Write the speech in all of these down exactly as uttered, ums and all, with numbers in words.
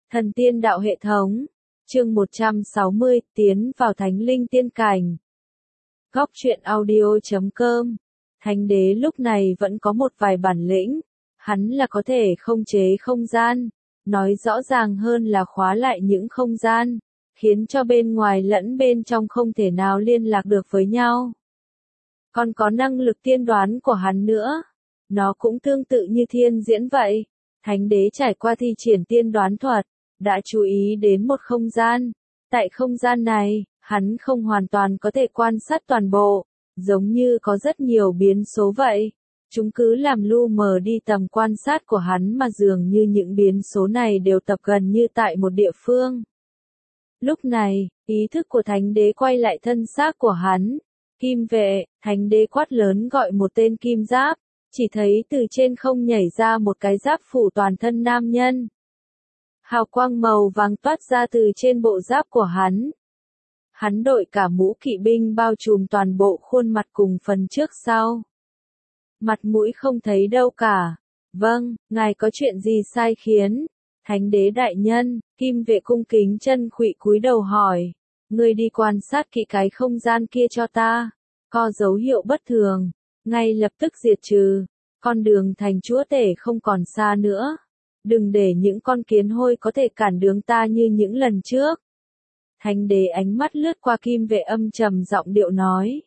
Thần tiên đạo hệ thống. Chương một trăm sáu mươi, tiến vào thánh linh tiên cảnh. Góc truyện audio chấm com. Thánh đế lúc này vẫn có một vài bản lĩnh, hắn là có thể không chế không gian, nói rõ ràng hơn là khóa lại những không gian, khiến cho bên ngoài lẫn bên trong không thể nào liên lạc được với nhau. Còn có năng lực tiên đoán của hắn nữa, nó cũng tương tự như thiên diễn vậy. Thánh đế trải qua thi triển tiên đoán thuật, đã chú ý đến một không gian. Tại không gian này, hắn không hoàn toàn có thể quan sát toàn bộ, giống như có rất nhiều biến số vậy. Chúng cứ làm lu mờ đi tầm quan sát của hắn mà dường như những biến số này đều tập gần như tại một địa phương. Lúc này, ý thức của thánh đế quay lại thân xác của hắn. Kim vệ, thánh đế quát lớn gọi một tên kim giáp, chỉ thấy từ trên không nhảy ra một cái giáp phủ toàn thân nam nhân. Hào quang màu vàng toát ra từ trên bộ giáp của hắn. Hắn đội cả mũ kỵ binh bao trùm toàn bộ khuôn mặt cùng phần trước sau. Mặt mũi không thấy đâu cả. Vâng, ngài có chuyện gì sai khiến? Thánh đế đại nhân, kim vệ cung kính chân khuỵu cúi đầu hỏi. Ngươi đi quan sát kỹ cái không gian kia cho ta. Có dấu hiệu bất thường, ngay lập tức diệt trừ. Con đường thành chúa tể không còn xa nữa. Đừng để những con kiến hôi có thể cản đường ta như những lần trước. Thánh đế ánh mắt lướt qua kim vệ âm trầm giọng điệu nói.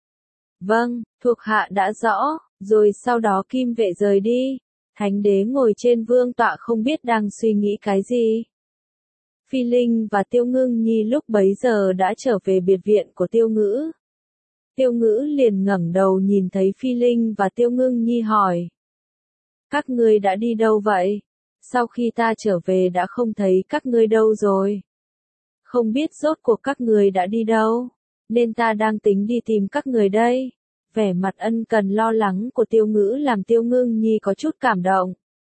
Vâng, thuộc hạ đã rõ, rồi sau đó kim vệ rời đi. Thánh đế ngồi trên vương tọa không biết đang suy nghĩ cái gì. Phi Linh và Tiêu Ngưng Nhi lúc bấy giờ đã trở về biệt viện của Tiêu Ngữ. Tiêu Ngữ liền ngẩng đầu nhìn thấy Phi Linh và Tiêu Ngưng Nhi hỏi. Các ngươi đã đi đâu vậy? Sau khi ta trở về đã không thấy các ngươi đâu rồi. Không biết rốt cuộc các người đã đi đâu, nên ta đang tính đi tìm các người đây. Vẻ mặt ân cần lo lắng của Tiêu Ngữ làm Tiêu Ngưng Nhi có chút cảm động.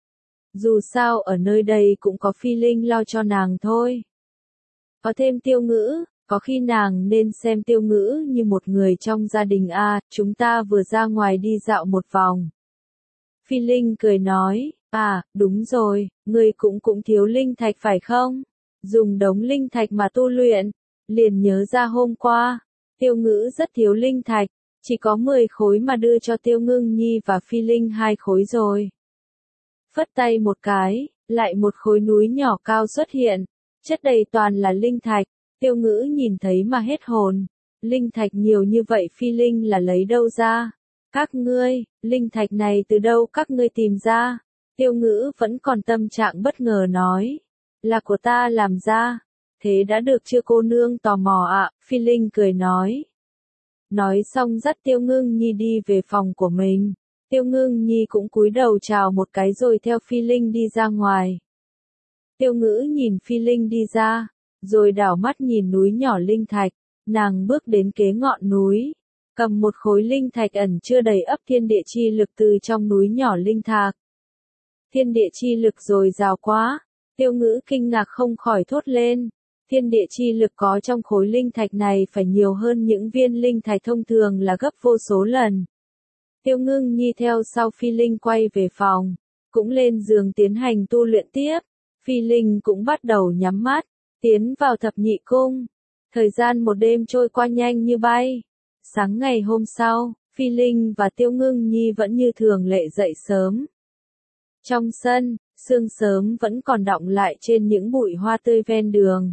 Dù sao ở nơi đây cũng có Phi Linh lo cho nàng thôi. Có thêm Tiêu Ngữ, có khi nàng nên xem Tiêu Ngữ như một người trong gia đình a. À, chúng ta vừa ra ngoài đi dạo một vòng. Phi Linh cười nói, à, đúng rồi, người cũng cũng thiếu linh thạch phải không? Dùng đống linh thạch mà tu luyện, liền nhớ ra hôm qua, Tiêu Ngữ rất thiếu linh thạch, chỉ có mười khối mà đưa cho Tiêu Ngưng Nhi và Phi Linh hai khối rồi. Phất tay một cái, lại một khối núi nhỏ cao xuất hiện, chất đầy toàn là linh thạch, Tiêu Ngữ nhìn thấy mà hết hồn, linh thạch nhiều như vậy Phi Linh là lấy đâu ra? Các ngươi, linh thạch này từ đâu các ngươi tìm ra? Tiêu Ngữ vẫn còn tâm trạng bất ngờ nói. Là của ta làm ra. Thế đã được chưa cô nương tò mò ạ? À? Phi Linh cười nói. Nói xong dắt Tiêu Ngưng Nhi đi về phòng của mình. Tiêu Ngưng Nhi cũng cúi đầu chào một cái rồi theo Phi Linh đi ra ngoài. Tiêu Ngữ nhìn Phi Linh đi ra, rồi đảo mắt nhìn núi nhỏ linh thạch. Nàng bước đến kế ngọn núi, cầm một khối linh thạch ẩn chưa đầy ấp thiên địa chi lực từ trong núi nhỏ linh thạch. Thiên địa chi lực dồi dào quá. Tiêu Ngữ kinh ngạc không khỏi thốt lên, thiên địa chi lực có trong khối linh thạch này phải nhiều hơn những viên linh thạch thông thường là gấp vô số lần. Tiêu Ngưng Nhi theo sau Phi Linh quay về phòng, cũng lên giường tiến hành tu luyện tiếp. Phi Linh cũng bắt đầu nhắm mắt, tiến vào thập nhị cung. Thời gian một đêm trôi qua nhanh như bay. Sáng ngày hôm sau, Phi Linh và Tiêu Ngưng Nhi vẫn như thường lệ dậy sớm. Trong sân, sương sớm vẫn còn đọng lại trên những bụi hoa tươi ven đường.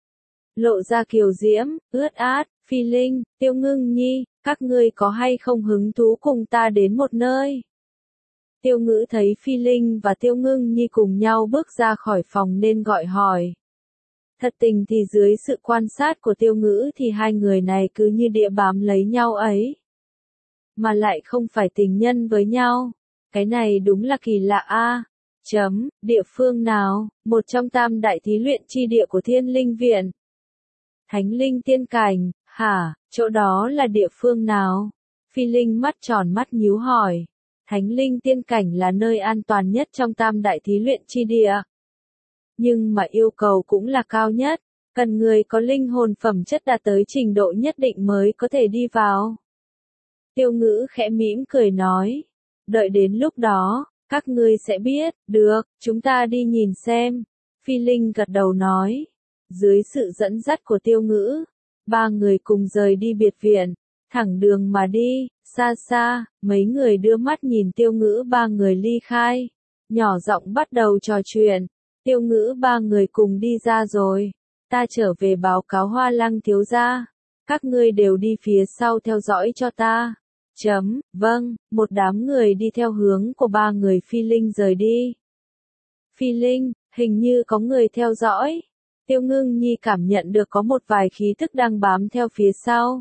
Lộ ra kiều diễm, ướt át, Phi Linh, Tiêu Ngưng Nhi, các ngươi có hay không hứng thú cùng ta đến một nơi? Tiêu Ngữ thấy Phi Linh và Tiêu Ngưng Nhi cùng nhau bước ra khỏi phòng nên gọi hỏi. Thật tình thì dưới sự quan sát của Tiêu Ngữ thì hai người này cứ như địa bám lấy nhau ấy. Mà lại không phải tình nhân với nhau. Cái này đúng là kỳ lạ a. À. Chấm, địa phương nào, một trong tam đại thí luyện chi địa của Thiên Linh Viện. Thánh Linh Tiên Cảnh, hả, chỗ đó là địa phương nào? Phi Linh mắt tròn mắt nhíu hỏi. Thánh Linh Tiên Cảnh là nơi an toàn nhất trong tam đại thí luyện chi địa. Nhưng mà yêu cầu cũng là cao nhất, cần người có linh hồn phẩm chất đạt tới trình độ nhất định mới có thể đi vào. Tiêu Ngữ khẽ mỉm cười nói. Đợi đến lúc đó, các ngươi sẽ biết, được, chúng ta đi nhìn xem. Phi Linh gật đầu nói. Dưới sự dẫn dắt của Tiêu Ngữ, ba người cùng rời đi biệt viện, thẳng đường mà đi, xa xa, mấy người đưa mắt nhìn Tiêu Ngữ ba người ly khai, nhỏ giọng bắt đầu trò chuyện. Tiêu Ngữ ba người cùng đi ra rồi, ta trở về báo cáo Hoa Lăng thiếu gia, các ngươi đều đi phía sau theo dõi cho ta. Chấm, vâng, một đám người đi theo hướng của ba người Phi Linh rời đi. Phi Linh, hình như có người theo dõi. Tiêu Ngưng Nhi cảm nhận được có một vài khí tức đang bám theo phía sau.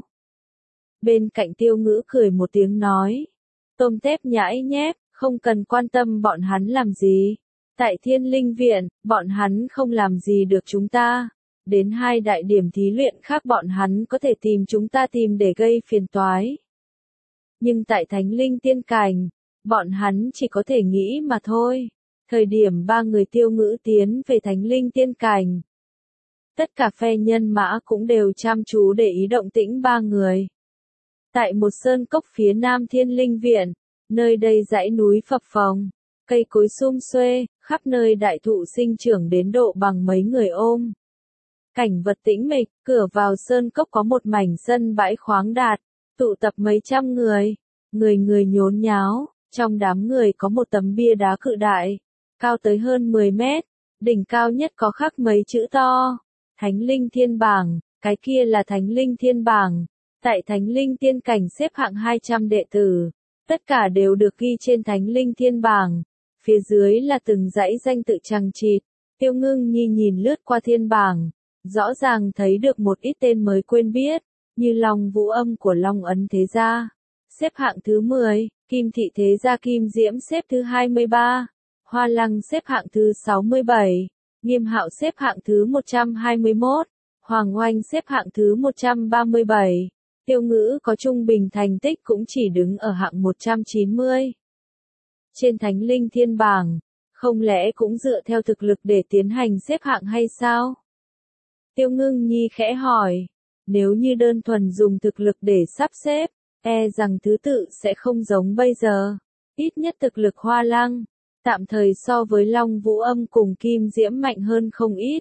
Bên cạnh Tiêu Ngữ cười một tiếng nói. Tôm tép nhãi nhép, không cần quan tâm bọn hắn làm gì. Tại Thiên Linh Viện, bọn hắn không làm gì được chúng ta. Đến hai đại điểm thí luyện khác bọn hắn có thể tìm chúng ta tìm để gây phiền toái. Nhưng tại Thánh Linh Tiên Cảnh, bọn hắn chỉ có thể nghĩ mà thôi. Thời điểm ba người Tiêu Ngữ tiến về Thánh Linh Tiên Cảnh, tất cả phe nhân mã cũng đều chăm chú để ý động tĩnh ba người. Tại một sơn cốc phía nam Thiên Linh Viện, nơi đây dãy núi phập phồng, cây cối sum xuê, khắp nơi đại thụ sinh trưởng đến độ bằng mấy người ôm. Cảnh vật tĩnh mịch, cửa vào sơn cốc có một mảnh sân bãi khoáng đạt, tụ tập mấy trăm người, người người nhốn nháo, trong đám người có một tấm bia đá cự đại, cao tới hơn mười mét, đỉnh cao nhất có khắc mấy chữ to. Thánh Linh Thiên Bảng, cái kia là Thánh Linh Thiên Bảng, tại Thánh Linh Tiên Cảnh xếp hạng hai trăm đệ tử, tất cả đều được ghi trên Thánh Linh Thiên Bảng, phía dưới là từng dãy danh tự chằng chịt. Tiêu Ngưng Nhi nhìn lướt qua thiên bảng, rõ ràng thấy được một ít tên mới quên biết, như Long Vũ Âm của Long Ấn Thế Gia, xếp hạng thứ mười, Kim Thị Thế Gia Kim Diễm xếp thứ hai mươi ba, Hoa Lăng xếp hạng thứ sáu mươi bảy. Nghiêm Hạo xếp hạng thứ một trăm hai mươi mốt, Hoàng Oanh xếp hạng thứ một trăm ba mươi bảy, Tiêu Ngữ có trung bình thành tích cũng chỉ đứng ở hạng một trăm chín mươi. Trên Thánh Linh Thiên Bảng, không lẽ cũng dựa theo thực lực để tiến hành xếp hạng hay sao? Tiêu Ngưng Nhi khẽ hỏi, nếu như đơn thuần dùng thực lực để sắp xếp, e rằng thứ tự sẽ không giống bây giờ, ít nhất thực lực Hoa Lăng tạm thời so với Long Vũ Âm cùng Kim Diễm mạnh hơn không ít.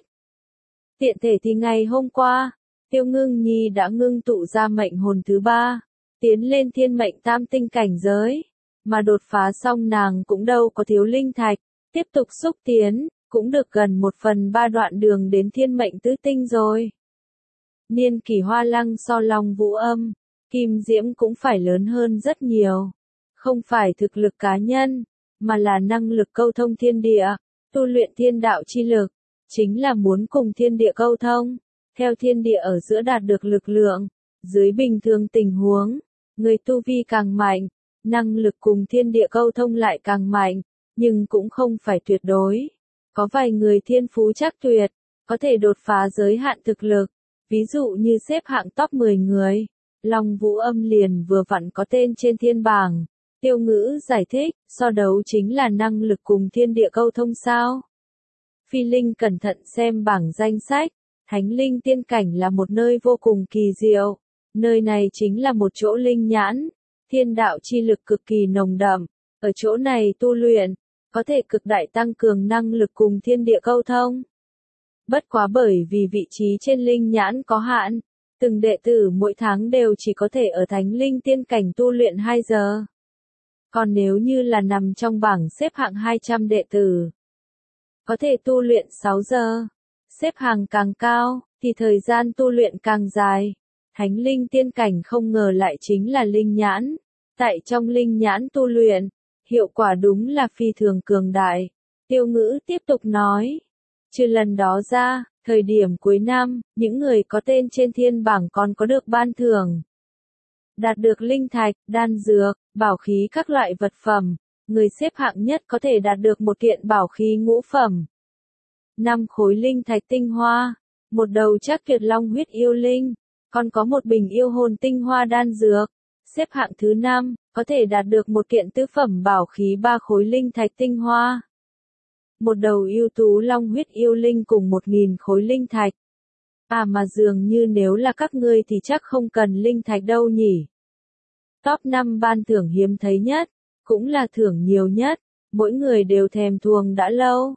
Tiện thể thì ngày hôm qua, Tiêu Ngưng Nhi đã ngưng tụ ra mệnh hồn thứ ba, tiến lên thiên mệnh tam tinh cảnh giới, mà đột phá xong nàng cũng đâu có thiếu linh thạch, tiếp tục xúc tiến, cũng được gần một phần ba đoạn đường đến thiên mệnh tứ tinh rồi. Niên kỷ Hoa Lăng so Long Vũ Âm, Kim Diễm cũng phải lớn hơn rất nhiều, không phải thực lực cá nhân, mà là năng lực câu thông thiên địa, tu luyện thiên đạo chi lực, chính là muốn cùng thiên địa câu thông, theo thiên địa ở giữa đạt được lực lượng. Dưới bình thường tình huống, người tu vi càng mạnh, năng lực cùng thiên địa câu thông lại càng mạnh, nhưng cũng không phải tuyệt đối. Có vài người thiên phú chắc tuyệt, có thể đột phá giới hạn thực lực, ví dụ như xếp hạng top mười người, Long Vũ Âm liền vừa vặn có tên trên thiên bảng. Tiêu Ngữ giải thích, so đấu chính là năng lực cùng thiên địa câu thông sao? Phi Linh cẩn thận xem bảng danh sách, Thánh Linh Tiên Cảnh là một nơi vô cùng kỳ diệu, nơi này chính là một chỗ linh nhãn, thiên đạo chi lực cực kỳ nồng đậm, ở chỗ này tu luyện, có thể cực đại tăng cường năng lực cùng thiên địa câu thông. Bất quá bởi vì vị trí trên linh nhãn có hạn, từng đệ tử mỗi tháng đều chỉ có thể ở Thánh Linh Tiên Cảnh tu luyện hai giờ. Còn nếu như là nằm trong bảng xếp hạng hai trăm đệ tử, có thể tu luyện sáu giờ. Xếp hàng càng cao, thì thời gian tu luyện càng dài. Thánh Linh Tiên Cảnh không ngờ lại chính là linh nhãn. Tại trong linh nhãn tu luyện, hiệu quả đúng là phi thường cường đại. Tiêu Ngữ tiếp tục nói. Trừ lần đó ra, thời điểm cuối năm, những người có tên trên thiên bảng còn có được ban thưởng. Đạt được linh thạch, đan dược, bảo khí các loại vật phẩm, người xếp hạng nhất có thể đạt được một kiện bảo khí ngũ phẩm. năm khối linh thạch tinh hoa, một đầu Trác Tuyệt Long huyết yêu linh, còn có một bình yêu hồn tinh hoa đan dược. Xếp hạng thứ năm, có thể đạt được một kiện tứ phẩm bảo khí ba khối linh thạch tinh hoa. Một đầu yêu tú long huyết yêu linh cùng một nghìn khối linh thạch. À mà dường như nếu là các ngươi thì chắc không cần linh thạch đâu nhỉ. Top năm ban thưởng hiếm thấy nhất, cũng là thưởng nhiều nhất, mỗi người đều thèm thuồng đã lâu.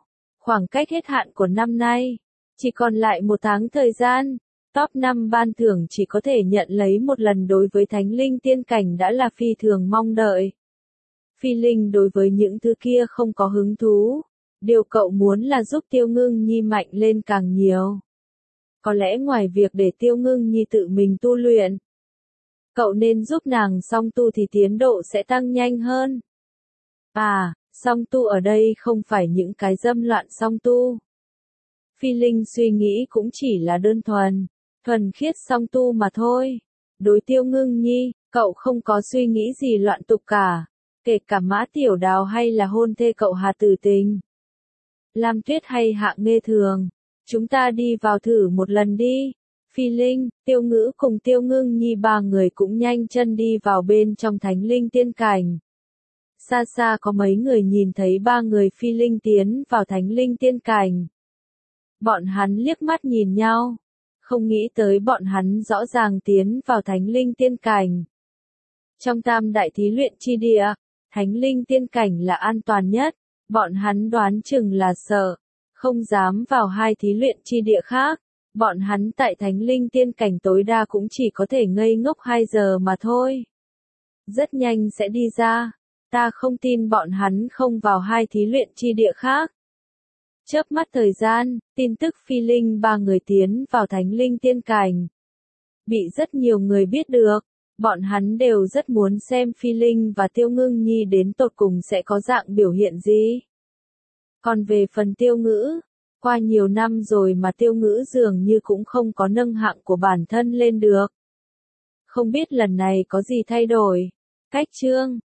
Khoảng cách hết hạn của năm nay, chỉ còn lại một tháng thời gian, top năm ban thưởng chỉ có thể nhận lấy một lần đối với thánh linh tiên cảnh đã là phi thường mong đợi. Phi Linh đối với những thứ kia không có hứng thú, điều cậu muốn là giúp Tiêu Ngưng Nhi mạnh lên càng nhiều. Có lẽ ngoài việc để Tiêu Ngưng Nhi tự mình tu luyện, cậu nên giúp nàng song tu thì tiến độ sẽ tăng nhanh hơn. À, song tu ở đây không phải những cái dâm loạn song tu. Phi Linh suy nghĩ cũng chỉ là đơn thuần, thuần khiết song tu mà thôi. Đối Tiêu Ngưng Nhi, cậu không có suy nghĩ gì loạn tục cả, kể cả Mã Tiểu Đào hay là hôn thê cậu Hà Tử Tình, Lam Tuyết hay Hạng Nghê Thường. Chúng ta đi vào thử một lần đi. Phi Linh, Tiêu Ngữ cùng Tiêu Ngưng Nhi ba người cũng nhanh chân đi vào bên trong thánh linh tiên cảnh. Xa xa có mấy người nhìn thấy ba người Phi Linh tiến vào thánh linh tiên cảnh. Bọn hắn liếc mắt nhìn nhau, không nghĩ tới bọn hắn rõ ràng tiến vào thánh linh tiên cảnh. Trong tam đại thí luyện chi địa, thánh linh tiên cảnh là an toàn nhất, bọn hắn đoán chừng là sợ, không dám vào hai thí luyện chi địa khác. Bọn hắn tại thánh linh tiên cảnh tối đa cũng chỉ có thể ngây ngốc hai giờ mà thôi. Rất nhanh sẽ đi ra, ta không tin bọn hắn không vào hai thí luyện chi địa khác. Chớp mắt thời gian, tin tức Phi Linh ba người tiến vào thánh linh tiên cảnh bị rất nhiều người biết được, bọn hắn đều rất muốn xem Phi Linh và Tiêu Ngưng Nhi đến tột cùng sẽ có dạng biểu hiện gì. Còn về phần Tiêu Ngữ, qua nhiều năm rồi mà Tiêu Ngữ dường như cũng không có nâng hạng của bản thân lên được. Không biết lần này có gì thay đổi. Cách chương